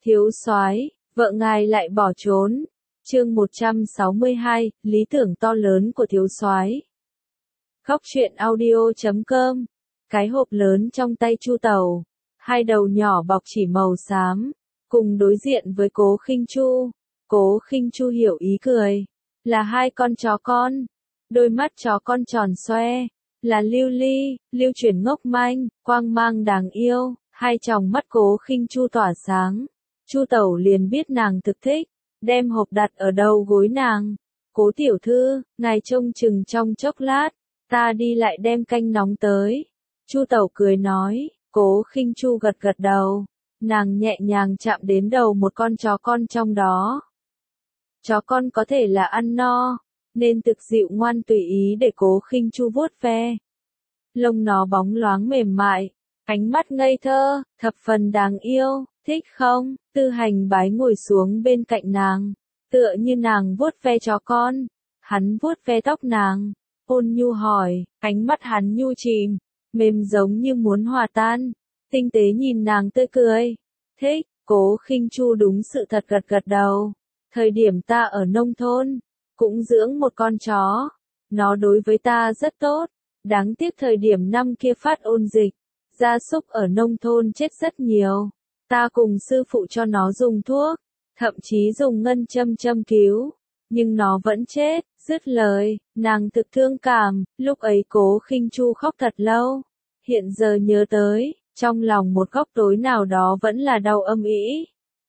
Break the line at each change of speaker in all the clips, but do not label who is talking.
Thiếu soái, vợ ngài lại bỏ trốn. Chương 162, lý tưởng to lớn của thiếu soái. Góc truyện audio.com. Cái hộp lớn trong tay Chu Tẩu, hai đầu nhỏ bọc chỉ màu xám, cùng đối diện với Cố Khinh Chu. Cố Khinh Chu hiểu ý cười, là hai con chó con. Đôi mắt chó con tròn xoe, là lưu ly, lưu chuyển ngốc manh, quang mang đáng yêu. Hai tròng mắt Cố Khinh Chu tỏa sáng. Chu Tẩu liền biết nàng thực thích, đem hộp đặt ở đầu gối nàng. Cố tiểu thư, ngài trông chừng trong chốc lát, ta đi lại đem canh nóng tới. Chu Tẩu cười nói. Cố Khinh Chu gật gật đầu, nàng nhẹ nhàng chạm đến đầu một con chó con trong đó. Chó con có thể là ăn no, nên thực dịu ngoan tùy ý để Cố Khinh Chu vuốt ve. Lông nó bóng loáng mềm mại, ánh mắt ngây thơ, thập phần đáng yêu, thích không? Tư Hành Bái ngồi xuống bên cạnh nàng, tựa như nàng vuốt ve chó con. Hắn vuốt ve tóc nàng, ôn nhu hỏi, ánh mắt hắn nhu chìm, mềm giống như muốn hòa tan. Tinh tế nhìn nàng tươi cười. Thích. Cố Khinh Chu đúng sự thật gật gật đầu. Thời điểm ta ở nông thôn, cũng dưỡng một con chó. Nó đối với ta rất tốt. Đáng tiếc thời điểm năm kia phát ôn dịch, gia súc ở nông thôn chết rất nhiều. Ta cùng sư phụ cho nó dùng thuốc, thậm chí dùng ngân châm châm cứu, nhưng nó vẫn chết. Dứt lời, nàng thực thương cảm, lúc ấy Cố Khinh Chu khóc thật lâu. Hiện giờ nhớ tới, trong lòng một góc tối nào đó vẫn là đau âm ỉ.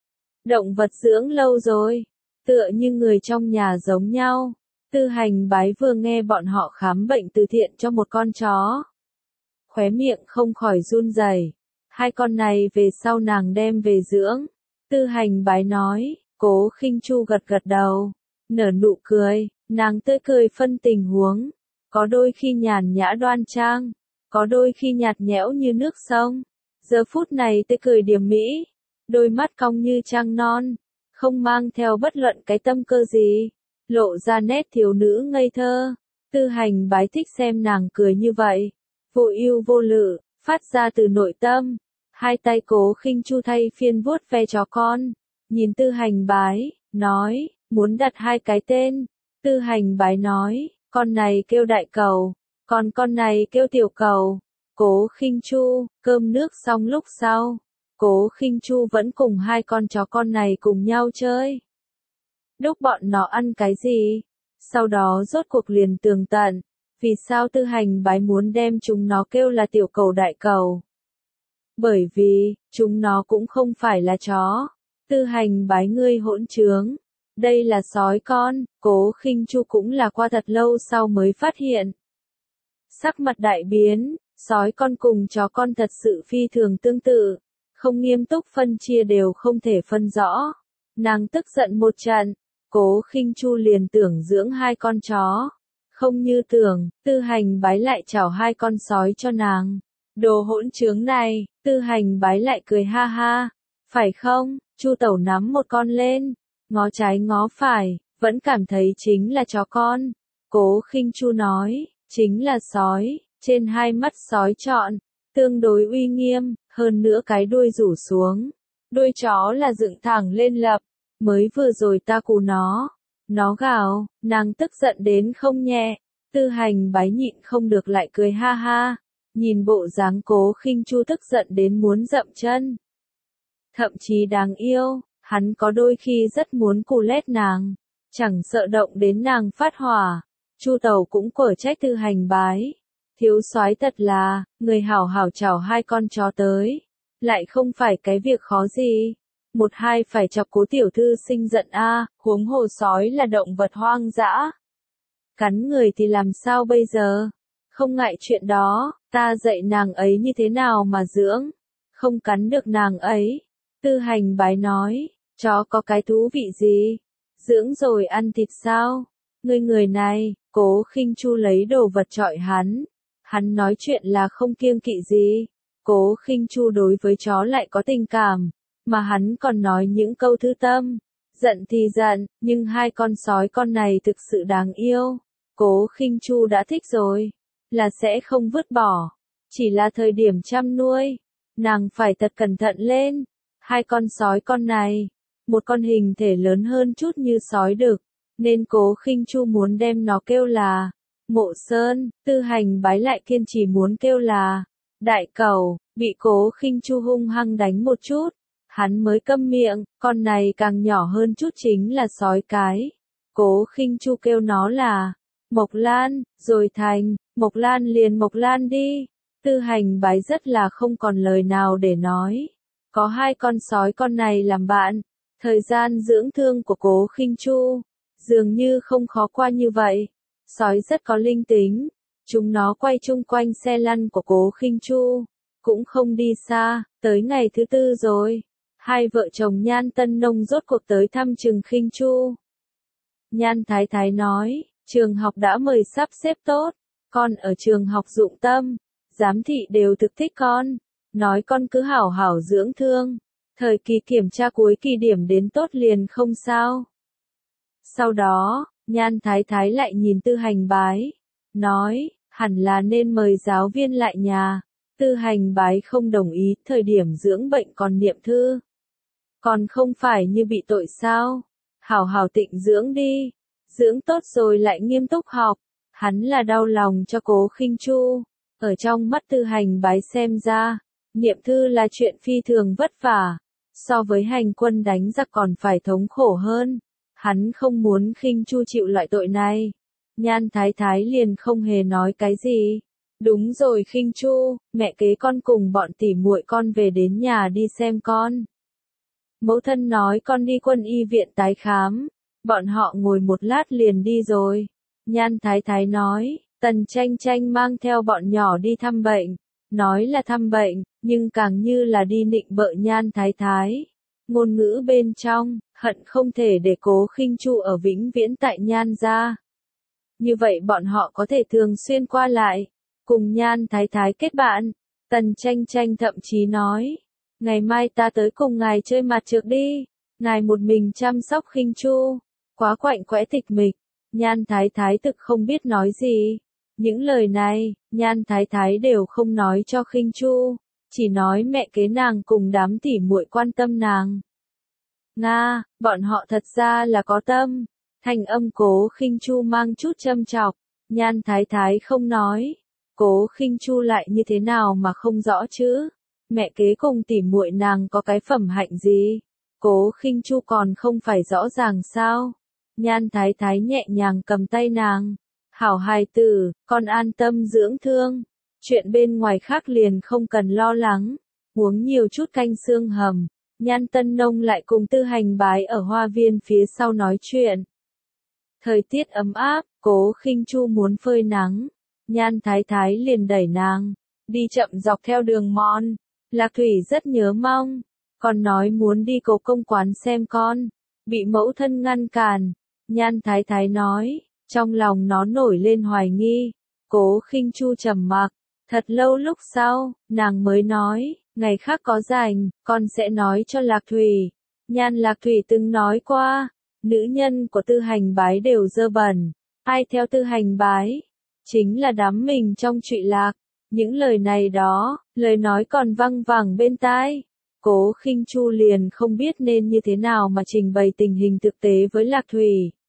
Động vật dưỡng lâu rồi, tựa như người trong nhà giống nhau. Tư Hành Bái vừa nghe bọn họ khám bệnh từ thiện cho một con chó, khóe miệng không khỏi run rẩy. Hai con này về sau nàng đem về dưỡng. Tư Hành Bái nói. Cố Khinh Chu gật gật đầu, nở nụ cười, nàng tươi cười phân tình huống. Có đôi khi nhàn nhã đoan trang, có đôi khi nhạt nhẽo như nước sông. Giờ phút này tươi cười điềm mỹ, đôi mắt cong như trăng non, không mang theo bất luận cái tâm cơ gì, lộ ra nét thiếu nữ ngây thơ. Tư Hành Bái thích xem nàng cười như vậy, vô ưu vô lự, phát ra từ nội tâm. Hai tay Cố Khinh Chu thay phiên vuốt ve chó con, nhìn Tư Hành Bái, nói, muốn đặt hai cái tên. Tư Hành Bái nói, con này kêu Đại Cầu, còn con này kêu Tiểu Cầu. Cố Khinh Chu, cơm nước xong lúc sau, Cố Khinh Chu vẫn cùng hai con chó con này cùng nhau chơi. Đúc bọn nó ăn cái gì? Sau đó rốt cuộc liền tường tận, vì sao Tư Hành Bái muốn đem chúng nó kêu là Tiểu Cầu Đại Cầu? Bởi vì, chúng nó cũng không phải là chó. Tư Hành Bái ngươi hỗn trướng. Đây là sói con. Cố Khinh Chu cũng là qua thật lâu sau mới phát hiện. Sắc mặt đại biến, sói con cùng chó con thật sự phi thường tương tự. Không nghiêm túc phân chia đều không thể phân rõ. Nàng tức giận một trận. Cố Khinh Chu liền tưởng dưỡng hai con chó. Không như tưởng, Tư Hành Bái lại chảo hai con sói cho nàng. Đồ hỗn trướng này. Tư Hành Bái lại cười ha ha. Phải không? Chu Tẩu nắm một con lên, ngó trái ngó phải, vẫn cảm thấy chính là chó con. Cố Khinh Chu nói, chính là sói. Trên hai mắt sói trọn, tương đối uy nghiêm, hơn nữa cái đuôi rủ xuống. Đuôi chó là dựng thẳng lên lập. Mới vừa rồi ta cù nó gào, nàng tức giận đến không nhẹ. Tư Hành Bái nhịn không được lại cười ha ha. Nhìn bộ dáng Cố Khinh Chu tức giận đến muốn dậm chân. Thậm chí đáng yêu, hắn có đôi khi rất muốn cù lét nàng, chẳng sợ động đến nàng phát hỏa. Chu Tẩu cũng quở trách Tư Hành Bái. Thiếu soái thật là, người hảo hảo chào hai con chó tới, lại không phải cái việc khó gì. Một hai phải chọc Cố tiểu thư sinh giận a, huống hồ sói là động vật hoang dã. Cắn người thì làm sao bây giờ? Không ngại chuyện đó, ta dạy nàng ấy như thế nào mà dưỡng, không cắn được nàng ấy. Tư Hành Bái nói, chó có cái thú vị gì? Dưỡng rồi ăn thịt sao? Người này. Cố Khinh Chu lấy đồ vật chọi hắn. Hắn nói chuyện là không kiêng kỵ gì. Cố Khinh Chu đối với chó lại có tình cảm, mà hắn còn nói những câu thư tâm. Giận thì giận, nhưng hai con sói con này thực sự đáng yêu. Cố Khinh Chu đã thích rồi, là sẽ không vứt bỏ. Chỉ là thời điểm chăm nuôi, nàng phải thật cẩn thận lên. Hai con sói con này, một con hình thể lớn hơn chút như sói đực, nên Cố Khinh Chu muốn đem nó kêu là Mộ Sơn, Tư Hành Bái lại kiên trì muốn kêu là Đại Cẩu, bị Cố Khinh Chu hung hăng đánh một chút, hắn mới câm miệng, con này càng nhỏ hơn chút chính là sói cái. Cố Khinh Chu kêu nó là Mộc Lan, rồi thành, Mộc Lan liền Mộc Lan đi. Tư Hành Bái rất là không còn lời nào để nói. Có hai con sói con này làm bạn, thời gian dưỡng thương của Cố Khinh Chu dường như không khó qua như vậy. Sói rất có linh tính, chúng nó quay chung quanh xe lăn của Cố Khinh Chu, cũng không đi xa, tới ngày thứ tư rồi. Hai vợ chồng Nhan Tân Nông rốt cuộc tới thăm trường Khinh Chu. Nhan Thái Thái nói, trường học đã mời sắp xếp tốt, con ở trường học dụng tâm, giám thị đều thực thích con, nói con cứ hảo hảo dưỡng thương, thời kỳ kiểm tra cuối kỳ điểm đến tốt liền không sao. Sau đó, Nhan Thái Thái lại nhìn Tư Hành Bái, nói, hẳn là nên mời giáo viên lại nhà. Tư Hành Bái không đồng ý, thời điểm dưỡng bệnh còn niệm thư. Còn không phải như bị tội sao? Hảo hảo tịnh dưỡng đi, dưỡng tốt rồi lại nghiêm túc học. Hắn là đau lòng cho Cố Khinh Chu. Ở trong mắt Tư Hành Bái xem ra, niệm thư là chuyện phi thường vất vả, so với hành quân đánh giặc còn phải thống khổ hơn. Hắn không muốn Khinh Chu chịu loại tội này. Nhan Thái Thái liền không hề nói cái gì. Đúng rồi Khinh Chu, mẹ kế con cùng bọn tỉ muội con về đến nhà đi xem con. Mẫu thân nói con đi quân y viện tái khám. Bọn họ ngồi một lát liền đi rồi. Nhan Thái Thái nói, Tần Tranh Tranh mang theo bọn nhỏ đi thăm bệnh. Nói là thăm bệnh, nhưng càng như là đi nịnh bợ Nhan Thái Thái. Ngôn ngữ bên trong, hận không thể để Cố Khinh Chu ở vĩnh viễn tại Nhan gia. Như vậy bọn họ có thể thường xuyên qua lại, cùng Nhan Thái Thái kết bạn. Tần Tranh Tranh thậm chí nói, ngày mai ta tới cùng ngài chơi mặt trược đi, ngài một mình chăm sóc Khinh Chu, quá quạnh quẽ tịch mịch. Nhan Thái Thái thực không biết nói gì. Những lời này, Nhan Thái Thái đều không nói cho Khinh Chu, chỉ nói mẹ kế nàng cùng đám tỉ muội quan tâm nàng. Nga, bọn họ thật ra là có tâm. Thanh âm Cố Khinh Chu mang chút châm chọc. Nhan Thái Thái không nói. Cố Khinh Chu lại như thế nào mà không rõ chứ? Mẹ kế cùng tỉ muội nàng có cái phẩm hạnh gì? Cố Khinh Chu còn không phải rõ ràng sao? Nhan Thái Thái nhẹ nhàng cầm tay nàng. Hảo hài tử, con an tâm dưỡng thương. Chuyện bên ngoài khác liền không cần lo lắng. Uống nhiều chút canh xương hầm. Nhan Tân Nông lại cùng Tư Hành Bái ở hoa viên phía sau nói chuyện. Thời tiết ấm áp, Cố Khinh Chu muốn phơi nắng. Nhan Thái Thái liền đẩy nàng. Đi chậm dọc theo đường mòn. Lạc Thủy rất nhớ mong. Còn nói muốn đi Cố công quán xem con. Bị mẫu thân ngăn cản. Nhan Thái Thái nói. Trong lòng nó nổi lên hoài nghi. Cố Khinh Chu trầm mặc. Thật lâu lúc sau, nàng mới nói, ngày khác có rảnh, con sẽ nói cho Lạc Thủy. Nhan Lạc Thủy từng nói qua, nữ nhân của Tư Hành Bái đều dơ bẩn. Ai theo Tư Hành Bái? Chính là đắm mình trong trụy lạc. Những lời này đó, lời nói còn văng vẳng bên tai. Cố Khinh Chu liền không biết nên như thế nào mà trình bày tình hình thực tế với Lạc Thủy.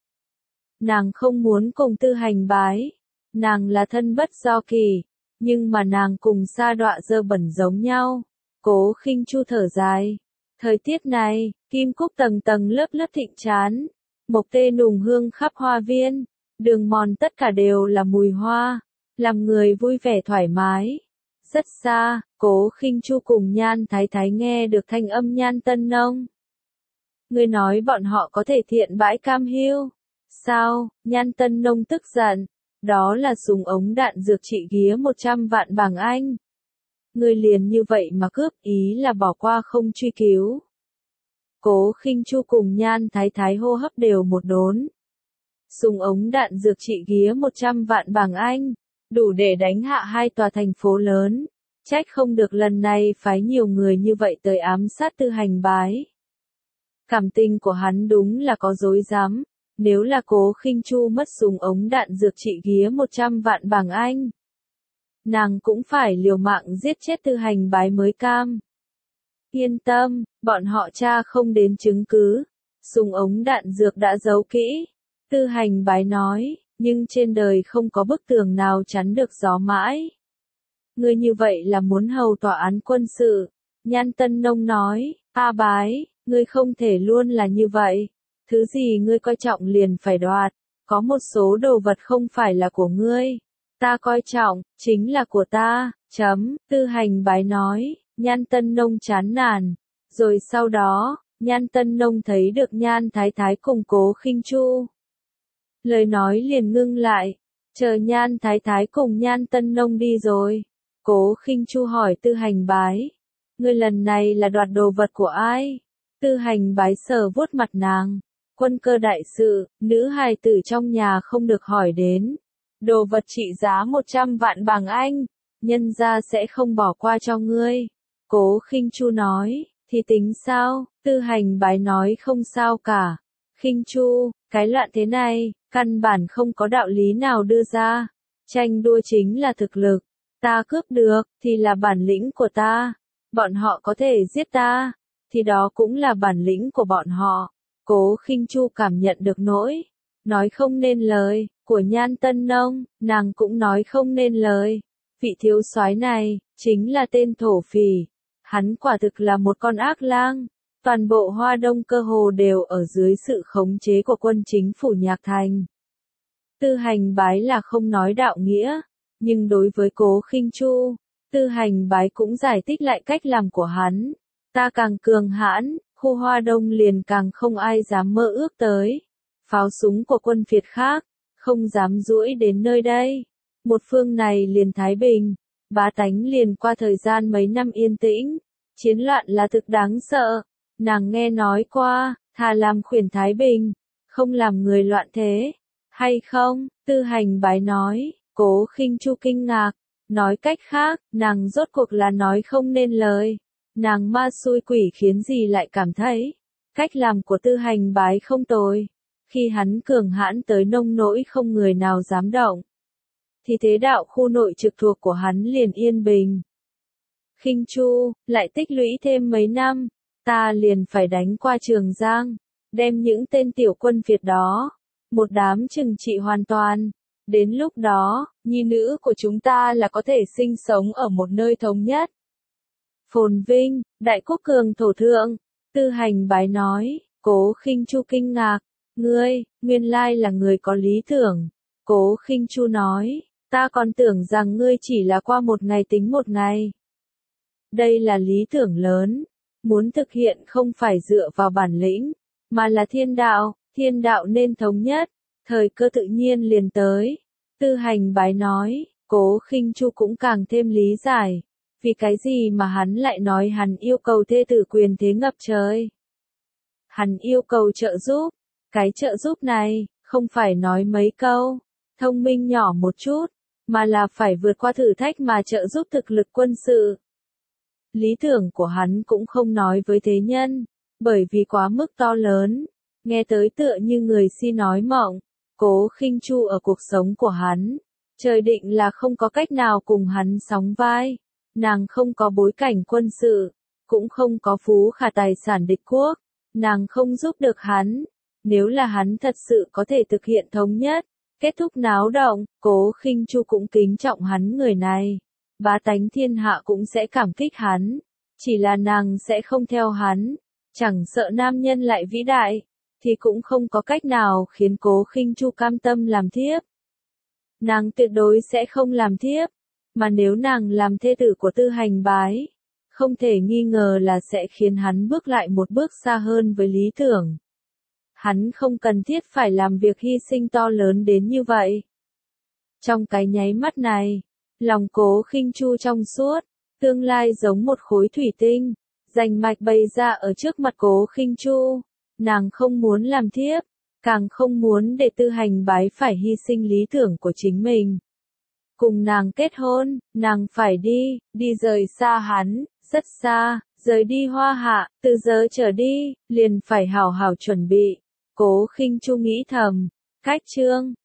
Nàng không muốn cùng Tư Hành Bái. Nàng là thân bất do kỳ. Nhưng mà nàng cùng sa đọa dơ bẩn giống nhau. Cố Khinh Chu thở dài. Thời tiết này, kim cúc tầng tầng lớp lớp thịnh chán. Mộc tê nùng hương khắp hoa viên. Đường mòn tất cả đều là mùi hoa. Làm người vui vẻ thoải mái. Rất xa, Cố Khinh Chu cùng Nhan Thái Thái nghe được thanh âm Nhan Tân Nông. Người nói bọn họ có thể thiện bãi cam hiêu. Sao? Nhan Tân Nông tức giận. Đó là súng ống đạn dược trị ghía 100 vạn bảng Anh. Người liền như vậy mà cướp, ý là bỏ qua không truy cứu. Cố Khinh Chu cùng Nhan Thái Thái hô hấp đều một đốn. Súng ống đạn dược trị ghía 100 vạn bảng Anh, đủ để đánh hạ hai tòa thành phố lớn. Trách không được lần này phái nhiều người như vậy tới ám sát Tư Hành Bái. Cảm tình của hắn đúng là có dối dám. Nếu là Cố Khinh Chu mất súng ống đạn dược trị ghía 100 vạn bảng Anh, nàng cũng phải liều mạng giết chết Tư Hành Bái mới cam. Yên tâm, bọn họ tra không đến chứng cứ. Súng ống đạn dược đã giấu kỹ. Tư Hành Bái nói, nhưng trên đời không có bức tường nào chắn được gió mãi. Ngươi như vậy là muốn hầu tòa án quân sự. Nhan Tân Nông nói, A Bái, ngươi không thể luôn là như vậy. Thứ gì ngươi coi trọng liền phải đoạt. Có một số đồ vật không phải là của ngươi. Ta coi trọng, chính là của ta. Tư Hành Bái nói, Nhan Tân Nông chán nản. Rồi sau đó, Nhan Tân Nông thấy được Nhan Thái Thái cùng Cố Khinh Chu. Lời nói liền ngưng lại. Chờ Nhan Thái Thái cùng Nhan Tân Nông đi rồi. Cố Khinh Chu hỏi Tư Hành Bái. Ngươi lần này là đoạt đồ vật của ai? Tư Hành Bái sờ vuốt mặt nàng. Quân cơ đại sự, nữ hài tử trong nhà không được hỏi đến. Đồ vật trị giá 100 vạn bảng Anh. Nhân gia sẽ không bỏ qua cho ngươi. Cố Khinh Chu nói, thì tính sao? Tư Hành Bái nói không sao cả. Khinh Chu, cái loạn thế này, căn bản không có đạo lý nào đưa ra. Tranh đua chính là thực lực. Ta cướp được, thì là bản lĩnh của ta. Bọn họ có thể giết ta, thì đó cũng là bản lĩnh của bọn họ. Cố Khinh Chu cảm nhận được nỗi nói không nên lời của Nhan Tân Nông, nàng cũng nói không nên lời. Vị thiếu soái này chính là tên thổ phỉ, hắn quả thực là một con ác lang. Toàn bộ Hoa Đông cơ hồ đều ở dưới sự khống chế của quân chính phủ Nhạc Thành. Tư Hành Bái là không nói đạo nghĩa, nhưng đối với Cố Khinh Chu, Tư Hành Bái cũng giải thích lại cách làm của hắn. Ta càng cường hãn, khu Hoa Đông liền càng không ai dám mơ ước tới. Pháo súng của quân Việt khác, không dám duỗi đến nơi đây. Một phương này liền thái bình, bá tánh liền qua thời gian mấy năm yên tĩnh. Chiến loạn là thực đáng sợ. Nàng nghe nói qua, thà làm khuyển thái bình, không làm người loạn thế. Hay không? Tư Hành Bái nói. Cố Khinh Chu kinh ngạc. Nói cách khác, nàng rốt cuộc là nói không nên lời. Nàng ma xui quỷ khiến gì lại cảm thấy cách làm của Tư Hành Bái không tồi. Khi hắn cường hãn tới nông nỗi không người nào dám động, thì thế đạo khu nội trực thuộc của hắn liền yên bình. Khinh Chu, lại tích lũy thêm mấy năm, ta liền phải đánh qua Trường Giang, đem những tên tiểu quân Việt đó, một đám trừng trị hoàn toàn. Đến lúc đó, nhi nữ của chúng ta là có thể sinh sống ở một nơi thống nhất. Phồn vinh, đại quốc cường thổ thượng. Tư Hành Bái nói. Cố Khinh Chu kinh ngạc. Ngươi, nguyên lai là người có lý tưởng. Cố Khinh Chu nói. Ta còn tưởng rằng ngươi chỉ là qua một ngày tính một ngày. Đây là lý tưởng lớn. Muốn thực hiện không phải dựa vào bản lĩnh, mà là thiên đạo nên thống nhất. Thời cơ tự nhiên liền tới. Tư Hành Bái nói. Cố Khinh Chu cũng càng thêm lý giải. Vì cái gì mà hắn lại nói hắn yêu cầu thê tử quyền thế ngập trời? Hắn yêu cầu trợ giúp. Cái trợ giúp này, không phải nói mấy câu, thông minh nhỏ một chút, mà là phải vượt qua thử thách mà trợ giúp thực lực quân sự. Lý tưởng của hắn cũng không nói với thế nhân, bởi vì quá mức to lớn, nghe tới tựa như người si nói mộng. Cố Khinh Chu ở cuộc sống của hắn, trời định là không có cách nào cùng hắn sóng vai. Nàng không có bối cảnh quân sự, cũng không có phú khả tài sản địch quốc, nàng không giúp được hắn. Nếu là hắn thật sự có thể thực hiện thống nhất, kết thúc náo động, Cố Khinh Chu cũng kính trọng hắn người này. Bá tánh thiên hạ cũng sẽ cảm kích hắn, chỉ là nàng sẽ không theo hắn. Chẳng sợ nam nhân lại vĩ đại, thì cũng không có cách nào khiến Cố Khinh Chu cam tâm làm thiếp. Nàng tuyệt đối sẽ không làm thiếp. Mà nếu nàng làm thê tử của Tư Hành Bái, không thể nghi ngờ là sẽ khiến hắn bước lại một bước xa hơn với lý tưởng. Hắn không cần thiết phải làm việc hy sinh to lớn đến như vậy. Trong cái nháy mắt này, lòng Cố Khinh Chu trong suốt, tương lai giống một khối thủy tinh, rành mạch bày ra ở trước mặt Cố Khinh Chu. Nàng không muốn làm thiếp, càng không muốn để Tư Hành Bái phải hy sinh lý tưởng của chính mình. Cùng nàng kết hôn, nàng phải đi rời xa hắn, rất xa, rời đi Hoa Hạ, từ giờ trở đi, liền phải hảo hảo chuẩn bị. Cố Khinh Chu nghĩ thầm, cách chương